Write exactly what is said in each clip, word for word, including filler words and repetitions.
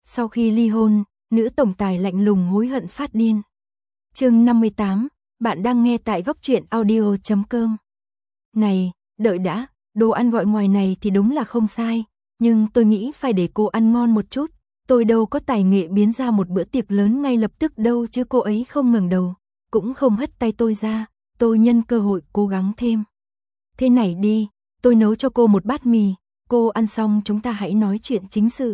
Sau khi ly hôn, nữ tổng tài lạnh lùng hối hận phát điên. Chương năm mươi tám, bạn đang nghe tại góc truyện audio chấm com. Này, đợi đã, đồ ăn gọi ngoài này thì đúng là không sai, nhưng tôi nghĩ phải để cô ăn ngon một chút, tôi đâu có tài nghệ biến ra một bữa tiệc lớn ngay lập tức đâu chứ. Cô ấy không ngẩng đầu, cũng không hất tay tôi ra, tôi nhân cơ hội cố gắng thêm. Thế này đi, tôi nấu cho cô một bát mì, cô ăn xong chúng ta hãy nói chuyện chính sự.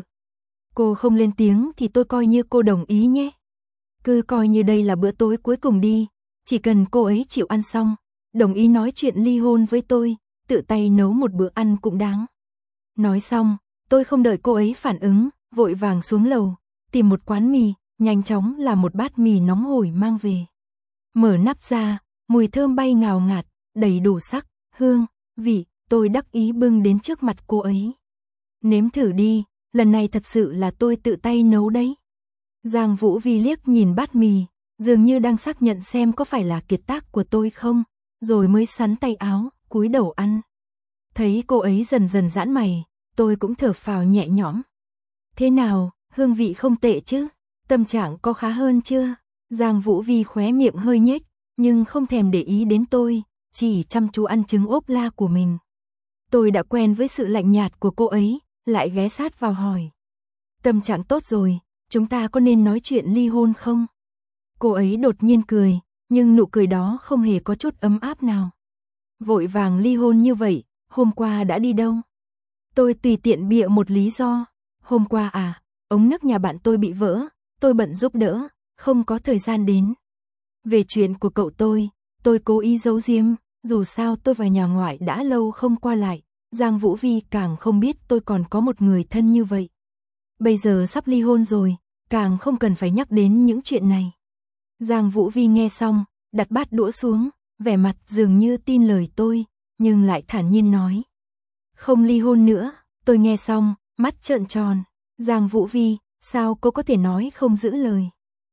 Cô không lên tiếng thì tôi coi như cô đồng ý nhé. Cứ coi như đây là bữa tối cuối cùng đi, chỉ cần cô ấy chịu ăn xong, đồng ý nói chuyện ly hôn với tôi, tự tay nấu một bữa ăn cũng đáng. Nói xong, tôi không đợi cô ấy phản ứng, vội vàng xuống lầu, tìm một quán mì, nhanh chóng làm một bát mì nóng hổi mang về. Mở nắp ra, mùi thơm bay ngào ngạt, đầy đủ sắc, hương, vị, tôi đắc ý bưng đến trước mặt cô ấy. Nếm thử đi, lần này thật sự là tôi tự tay nấu đấy. Giang Vũ Vi liếc nhìn bát mì, dường như đang xác nhận xem có phải là kiệt tác của tôi không, rồi mới xắn tay áo, cúi đầu ăn. Thấy cô ấy dần dần giãn mày, tôi cũng thở phào nhẹ nhõm. Thế nào, hương vị không tệ chứ? Tâm trạng có khá hơn chưa? Giang Vũ Vi khóe miệng hơi nhếch, nhưng không thèm để ý đến tôi, chỉ chăm chú ăn trứng ốp la của mình. Tôi đã quen với sự lạnh nhạt của cô ấy, lại ghé sát vào hỏi. Tâm trạng tốt rồi, chúng ta có nên nói chuyện ly hôn không? Cô ấy đột nhiên cười, nhưng nụ cười đó không hề có chút ấm áp nào. Vội vàng ly hôn như vậy, hôm qua đã đi đâu? Tôi tùy tiện bịa một lý do. Hôm qua à, ống nước nhà bạn tôi bị vỡ, tôi bận giúp đỡ, không có thời gian đến. Về chuyện của cậu tôi, tôi cố ý giấu giếm, dù sao tôi và nhà ngoại đã lâu không qua lại, Giang Vũ Vi càng không biết tôi còn có một người thân như vậy. Bây giờ sắp ly hôn rồi, càng không cần phải nhắc đến những chuyện này. Giang Vũ Vi nghe xong, đặt bát đũa xuống, vẻ mặt dường như tin lời tôi, nhưng lại thản nhiên nói. Không ly hôn nữa. Tôi nghe xong, mắt trợn tròn. Giang Vũ Vi, sao cô có thể nói không giữ lời?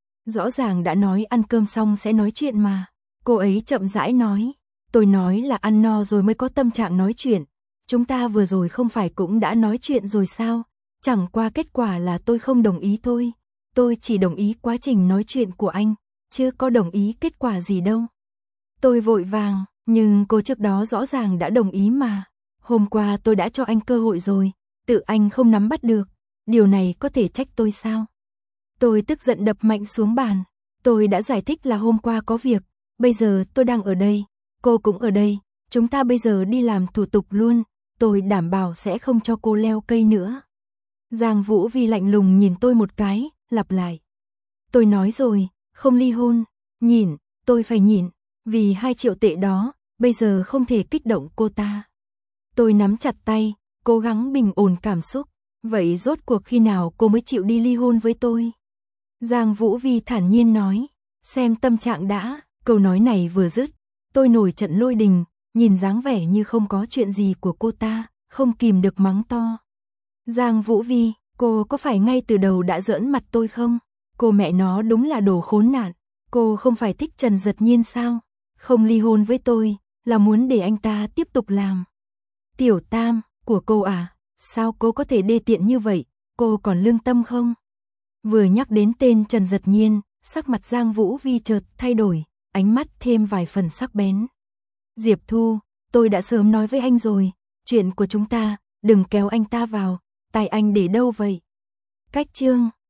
Rõ ràng đã nói ăn cơm xong sẽ nói chuyện mà. Cô ấy chậm rãi nói. Tôi nói là ăn no rồi mới có tâm trạng nói chuyện. Chúng ta vừa rồi không phải cũng đã nói chuyện rồi sao? Chẳng qua kết quả là tôi không đồng ý thôi. Tôi chỉ đồng ý quá trình nói chuyện của anh, chứ có đồng ý kết quả gì đâu. Tôi vội vàng, nhưng cô trước đó rõ ràng đã đồng ý mà. Hôm qua tôi đã cho anh cơ hội rồi, tự anh không nắm bắt được. Điều này có thể trách tôi sao? Tôi tức giận đập mạnh xuống bàn. Tôi đã giải thích là hôm qua có việc, bây giờ tôi đang ở đây, cô cũng ở đây. Chúng ta bây giờ đi làm thủ tục luôn, tôi đảm bảo sẽ không cho cô leo cây nữa. Giang Vũ Vi lạnh lùng nhìn tôi một cái, lặp lại. Tôi nói rồi, không ly hôn. Nhìn, tôi phải nhìn, vì hai triệu tệ đó, bây giờ không thể kích động cô ta. Tôi nắm chặt tay, cố gắng bình ổn cảm xúc. Vậy rốt cuộc khi nào cô mới chịu đi ly hôn với tôi? Giang Vũ Vi thản nhiên nói. Xem tâm trạng đã. Câu nói này vừa dứt, tôi nổi trận lôi đình, nhìn dáng vẻ như không có chuyện gì của cô ta, không kìm được mắng to. Giang Vũ Vi, cô có phải ngay từ đầu đã giỡn mặt tôi không? Cô mẹ nó đúng là đồ khốn nạn. Cô không phải thích Trần Dật Nhiên sao? Không ly hôn với tôi, là muốn để anh ta tiếp tục làm. Tiểu tam, của cô à? Sao cô có thể đê tiện như vậy? Cô còn lương tâm không? Vừa nhắc đến tên Trần Dật Nhiên, sắc mặt Giang Vũ Vi chợt thay đổi, ánh mắt thêm vài phần sắc bén. Diệp Thu, tôi đã sớm nói với anh rồi, chuyện của chúng ta, đừng kéo anh ta vào, tay anh để đâu vậy? Cách chương